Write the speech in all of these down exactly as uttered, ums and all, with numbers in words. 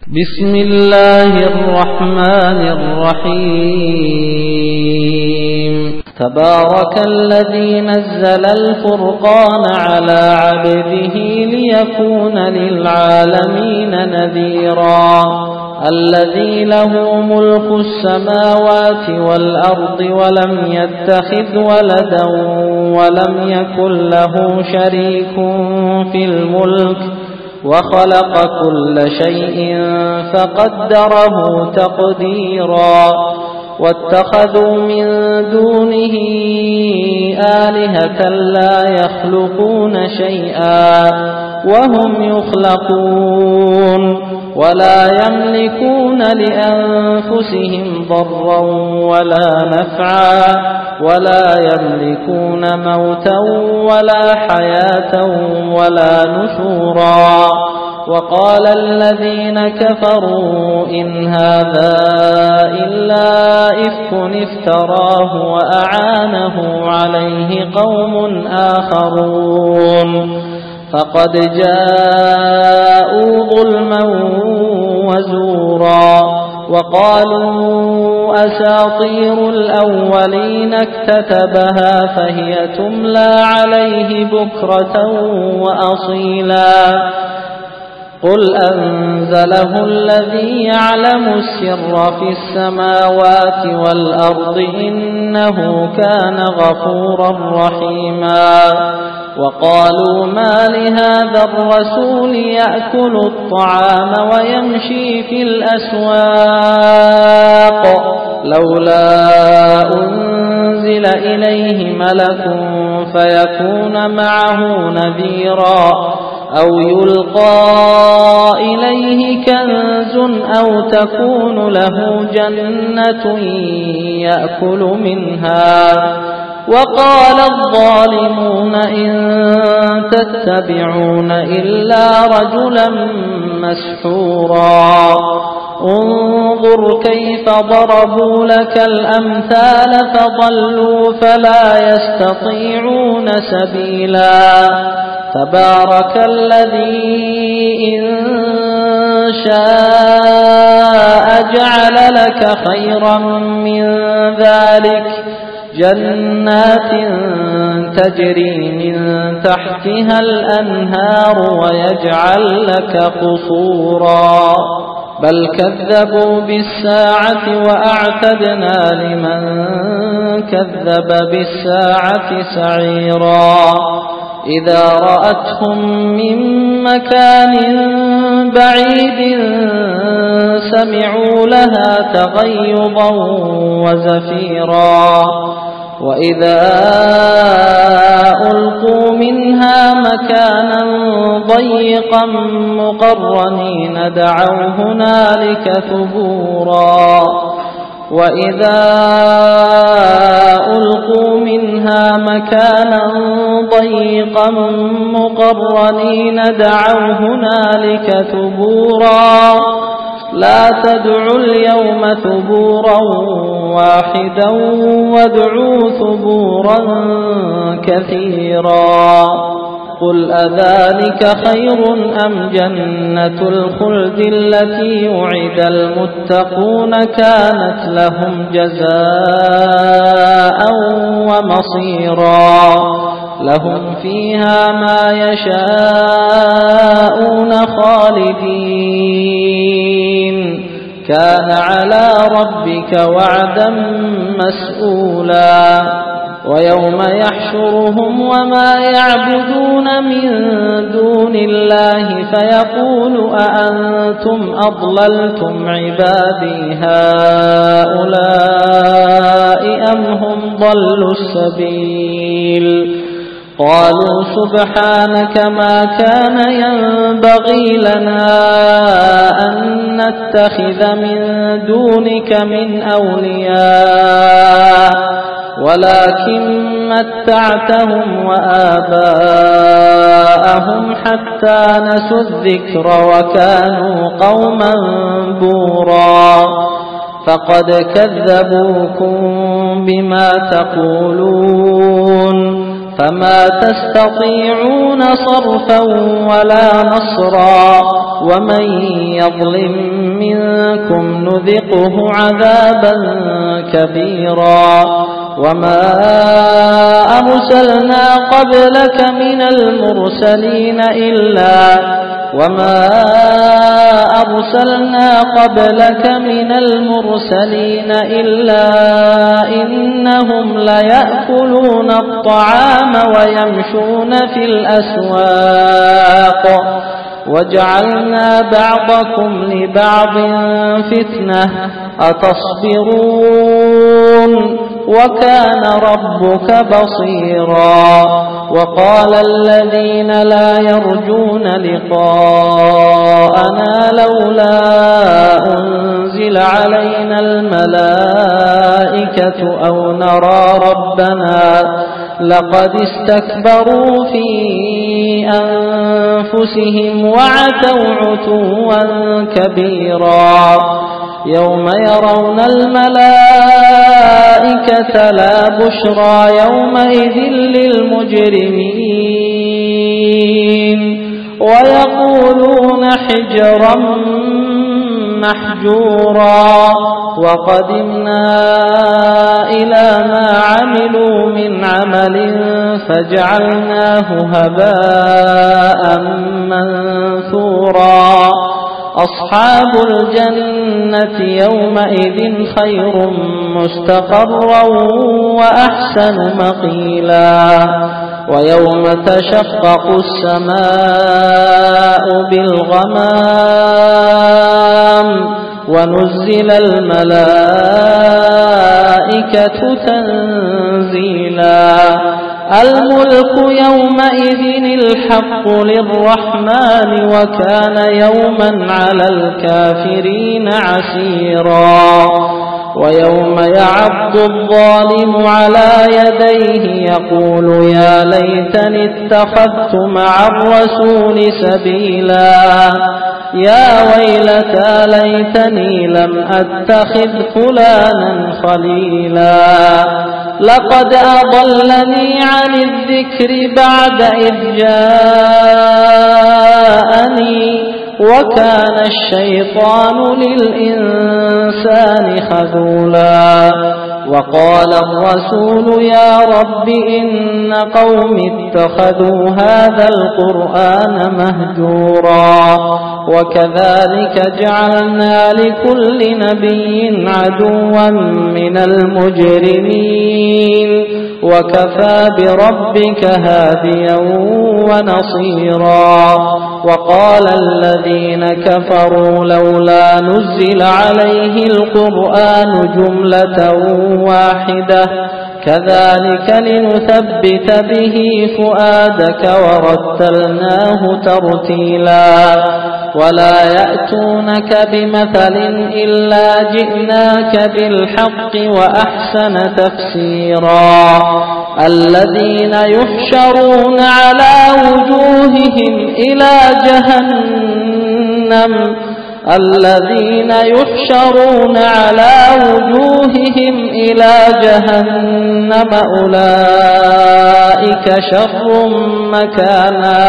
بسم الله الرحمن الرحيم تبارك الذي نزل الفرقان على عبده ليكون للعالمين نذيرا الذي له ملك السماوات والأرض ولم يتخذ ولدا ولم يكن له شريك في الملك وخلق كل شيء فقدره تقديرا واتخذوا من دونه آلهة لا يخلقون شيئا وهم يخلقون ولا يملكون لأنفسهم ضرا ولا نفعا ولا يملكون موتا ولا حياة ولا نشورا وقال الذين كفروا إن هذا إلا إفك افتراه وأعانه عليه قوم آخرون فقد جاءوا ظلما وزورا وقالوا أساطير الأولين اكتتبها فهي تملى عليه بكرة وأصيلا قل أنزله الذي يعلم السر في السماوات والأرض إنه كان غفورا رحيما وقالوا ما لهذا الرسول يأكل الطعام ويمشي في الأسواق لولا أنزل إليه ملك فيكون معه نذيرا أو يلقى إليه كنز أو تكون له جنة يأكل منها وقال الظالمون إن تتبعون إلا رجلا مسحورا انظر كيف ضربوا لك الأمثال فضلوا فلا يستطيعون سبيلا تبارك الذي إن شاء جعل لك خيرا من ذلك جنات تجري من تحتها الأنهار ويجعل لك قصورا بل كذبوا بالساعة وأعتدنا لمن كذب بالساعة سعيرا إذا رأتهم من مكان بعيد سمعوا لها تغيظا وزفيرا وإذا ألقوا منها مكانا ضيقا مقرنين دعوا هنالك ثبورا وإذا ألقوا منها مكانا ضيقا مقرنين دعوا هنالك ثبورا لا تدعوا اليوم ثبورا واحدا وادعوا ثبورا كثيرا قل أذلك خير أم جنة الخلد التي وعد المتقون كانت لهم جزاء ومصيرا لهم فيها ما يشاءون خالدين كان على ربك وعدا مسؤولا ويوم يحشرهم وما يعبدون من دون الله فيقول أأنتم أضللتم عبادي هؤلاء أم هم ضلوا السبيل قالوا سبحانك ما كان ينبغي لنا أن نتخذ من دونك من أولياء ولكن متعتهم وآباءهم حتى نسوا الذكر وكانوا قوما بورا فقد كذبوكم بما تقولون فما تستطيعون صرفا ولا نصرا ومن يظلم منكم نذقه عذابا كبيرا وما أرسلنا قبلك من المرسلين إلا وما أرسلنا قبلك من المرسلين إلا إنهم ليأكلون الطعام ويمشون في الأسواق وجعلنا بعضكم لبعض فتنة أتصبرون وكان ربك بصيرا وقال الذين لا يرجون لقاءنا لولا أنزل علينا الملائكة أو نرى ربنا لقد استكبروا في أنفسهم وعتوا عتوا كبيرا يوم يرون الملائكة لا بشرى يومئذ للمجرمين ويقولون حجرا محجورا وقدمنا إلى ما عملوا من عمل فجعلناه هباء منثورا أصحاب الجنة يومئذ خير مستقرا وأحسن مقيلا ويوم تشقق السماء بالغمام ونزل الملائكة تنزيلا الملك يومئذ الحق للرحمن وكان يوما على الكافرين عسيرا ويوم يعض الظالم على يديه يقول يا ليتني اتخذت مع الرسول سبيلا يا ويلتى ليتني لم أتخذ فلانا خليلا لقد أضلني عن الذكر بعد إذ جاءني وكان الشيطان للإنسان خذولا وقال الرسول يا رب إن قوم اتخذوا هذا القرآن مهجورا وكذلك جعلنا لكل نبي عدوا من المجرمين وكفى بربك هاديا ونصيرا وقال الذين كفروا لولا نزل عليه القرآن جملة واحدة كذلك لنثبت به فؤادك ورتلناه ترتيلا ولا يأتونك بمثل إلا جئناك بالحق وأحسن تفسيرا الذين يحشرون على وجوههم إلى جهنم الذين يحشرون على وجوههم إلى جهنم أولئك شر مكانا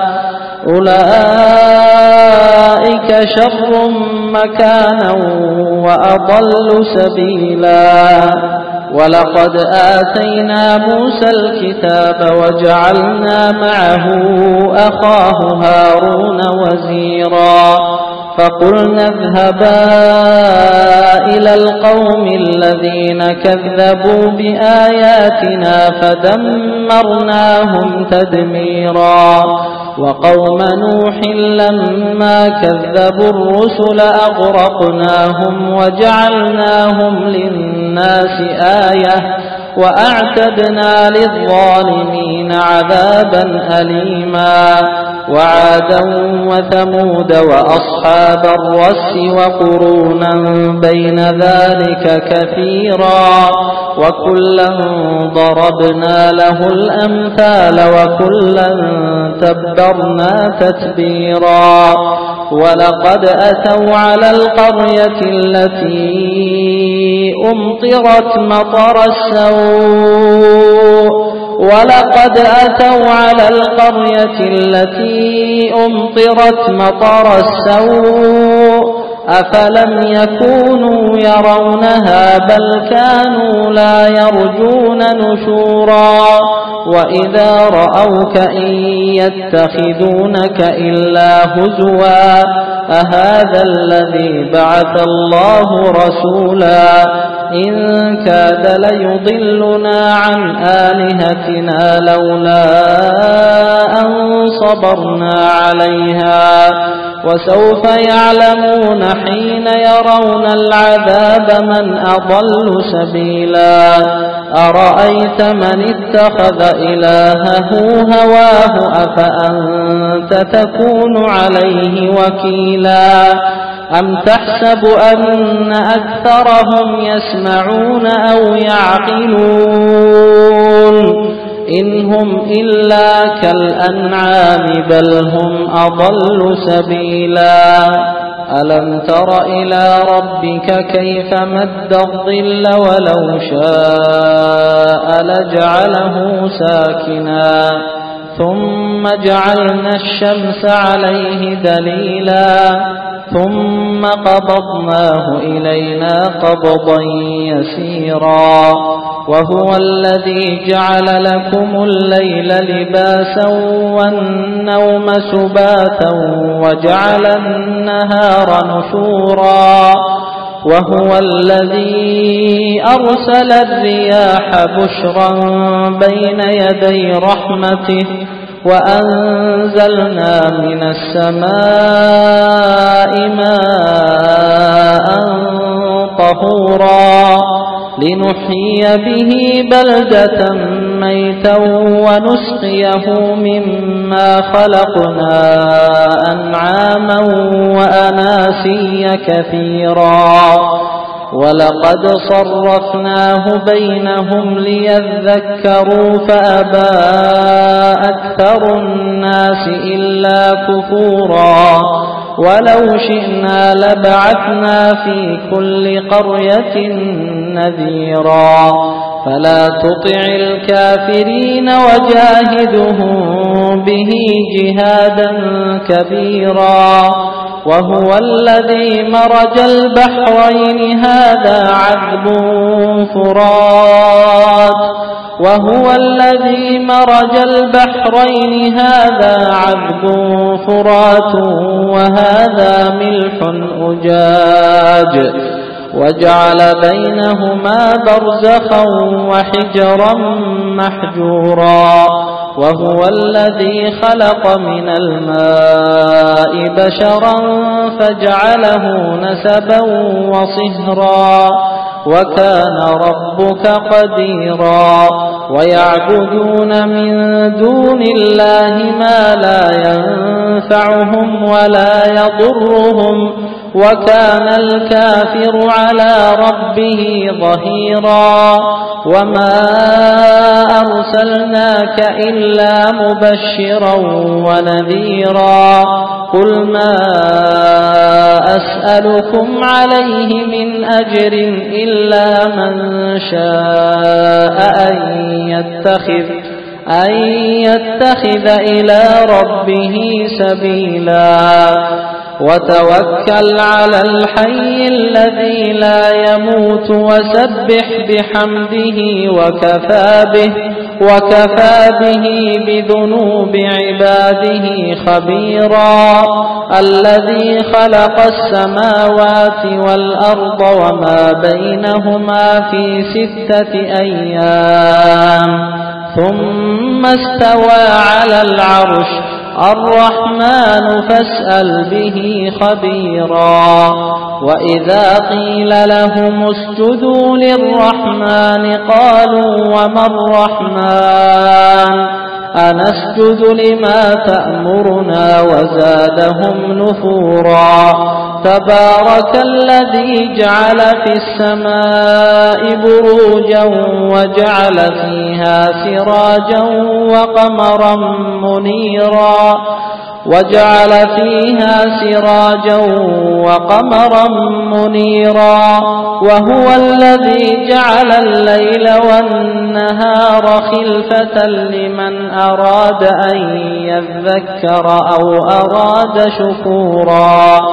أولئك شر مكانا وأضل سبيلا ولقد آتينا موسى الكتاب وجعلنا معه أخاه هارون وزيرا فقلنا اذهبا إلى القوم الذين كذبوا بآياتنا فدمرناهم تدميرا وقوم نوح لما كذبوا الرسل أغرقناهم وجعلناهم للناس آية وأعتدنا للظالمين عذابا أليما وعادا وثمود وأصحاب الرس وقرونا بين ذلك كثيرا وكلا ضربنا له الأمثال وكلا تبرنا تتبيرا ولقد أتوا على القرية التي أمطرت مطر السوء ولقد أتوا على القرية التي أمطرت مطر السوء أفلم يكونوا يرونها بل كانوا لا يرجون نشورا وإذا رأوك إن يتخذونك إلا هزوا أهذا الذي بعث الله رسولا إن كاد ليضلنا عن آلهتنا لولا أن صبرنا عليها وسوف يعلمون حين يرون العذاب من أضل سبيلا أرأيت من اتخذ إلهه هواه أفأنت تكون عليه وكيلا أم تحسب أن أكثرهم يسمعون أو يعقلون إن هم إلا كالأنعام بل هم أضل سبيلا ألم تر إلى ربك كيف مد الظل ولو شاء لجعله ساكنا ثم جعلنا الشمس عليه دليلا ثم قبضناه إلينا قبضا يسيرا وهو الذي جعل لكم الليل لباسا والنوم سباتا وجعل النهار نشورا وهو الذي أرسل الرياح بشرا بين يدي رحمته وأنزلنا من السماء ماء طهورا لنحيي به بلدة ميتا ونسقيه مما خلقنا أنعاما وأناسيا كثيرا ولقد صرفناه بينهم ليذكروا فأبى أكثر الناس إلا كفورا ولو شئنا لبعثنا في كل قرية نذيرا فلا تطع الكافرين وجاهدهم به جهادا كبيرا وهو الذي مرج البحرين هذا عذب فرات وهو الذي مرج البحرين هذا عذب فرات وهذا ملح أجاج وجعل بينهما برزخا وحجرا محجورا وهو الذي خلق من الماء بشرا فجعله نسبا وصهرا وكان ربك قديرا ويعبدون من دون الله ما لا ينفعهم ولا يضرهم وكان الكافر على ربه ظهيرا وما أرسلناك إلا مبشرا ونذيرا قل ما أسألكم عليه من أجر إلا من شاء أن يتخذ أن يتخذ إلى ربه سبيلا وتوكل على الحي الذي لا يموت وسبح بحمده وكفى به وكفى به بذنوب عباده خبيرا الذي خلق السماوات والأرض وما بينهما في ستة أيام ثم استوى على العرش الرحمن فاسأل به خبيرا وإذا قيل لهم اسجدوا للرحمن قالوا وما الرحمن أنسجد لما تأمرنا وزادهم نفورا تبارك الذي جعل في السماء بروجا وجعل فيها سراجا وقمرا منيرا وجعل فيها سراجا وقمرا منيرا وهو الذي جعل الليل والنهار خلفة لمن أراد أن يذكر أو أراد شكورا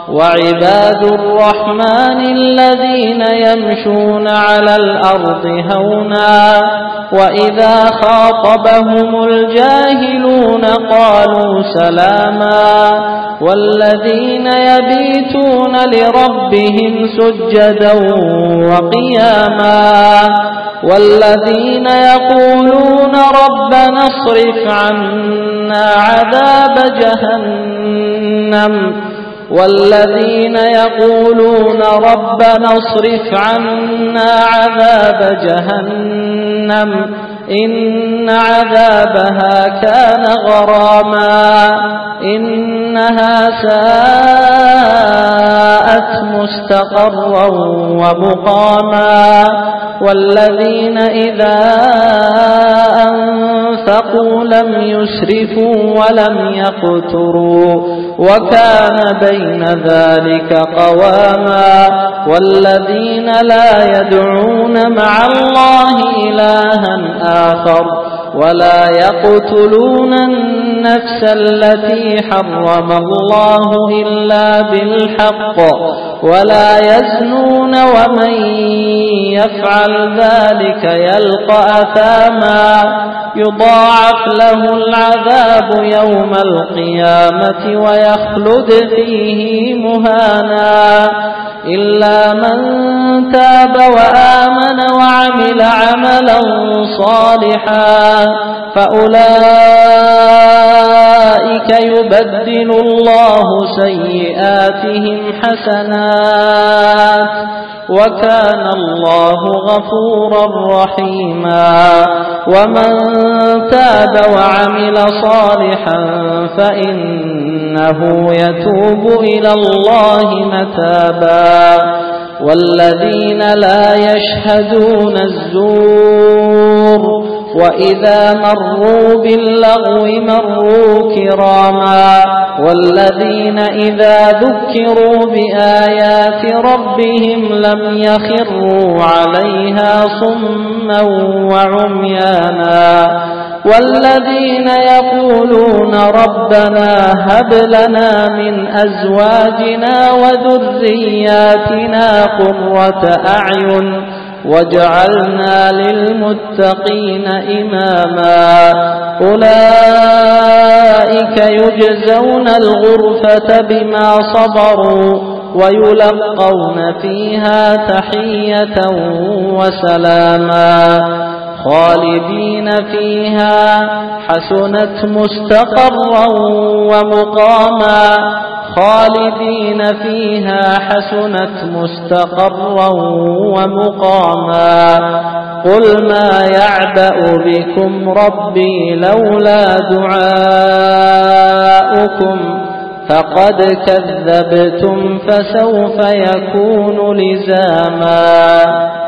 وعباد الرحمن الذين يمشون على الأرض هونا وإذا خاطبهم الجاهلون قالوا سلاما والذين يبيتون لربهم سجدا وقياما والذين يقولون ربنا اصرف عنا عذاب جهنم والذين يقولون ربنا اصرف عنا عذاب جهنم إن عذابها كان غراما إنها ساءت مستقرا ومقاما والذين إذا أنفقوا لم يسرفوا ولم يقتروا وكان بين ذلك قواما والذين لا يدعون مع الله إلها آخر ولا يقتلون النفس التي حرم الله إلا بالحق ولا يزنون ومن يفعل ذلك يلقى أثاما يضاعف له العذاب يوم القيامة ويخلد فيه مهانا إلا من تاب وآمن وعمل عملا صالحا فأولئك يبدل الله سيئاتهم حسنات وكان الله غفورا رحيما ومن تاب وعمل صالحا فإنه يتوب إلى الله متابا والذين لا يشهدون الزور وإذا مروا باللغو مروا كراما والذين إذا ذكروا بآيات ربهم لم يخروا عليها صما وعميانا والذين يقولون ربنا هب لنا من أزواجنا وذرياتنا قرة أعين واجعلنا للمتقين إماما أولئك يجزون الغرفة بما صبروا ويلقون فيها تحية وسلاما خالدين فيها حسنت مستقرا ومقاما خالدين فيها حسنت مستقرا ومقاما قل ما يعبأ بكم ربي لولا دعاؤكم فقد كذبتم فسوف يكون لزاما.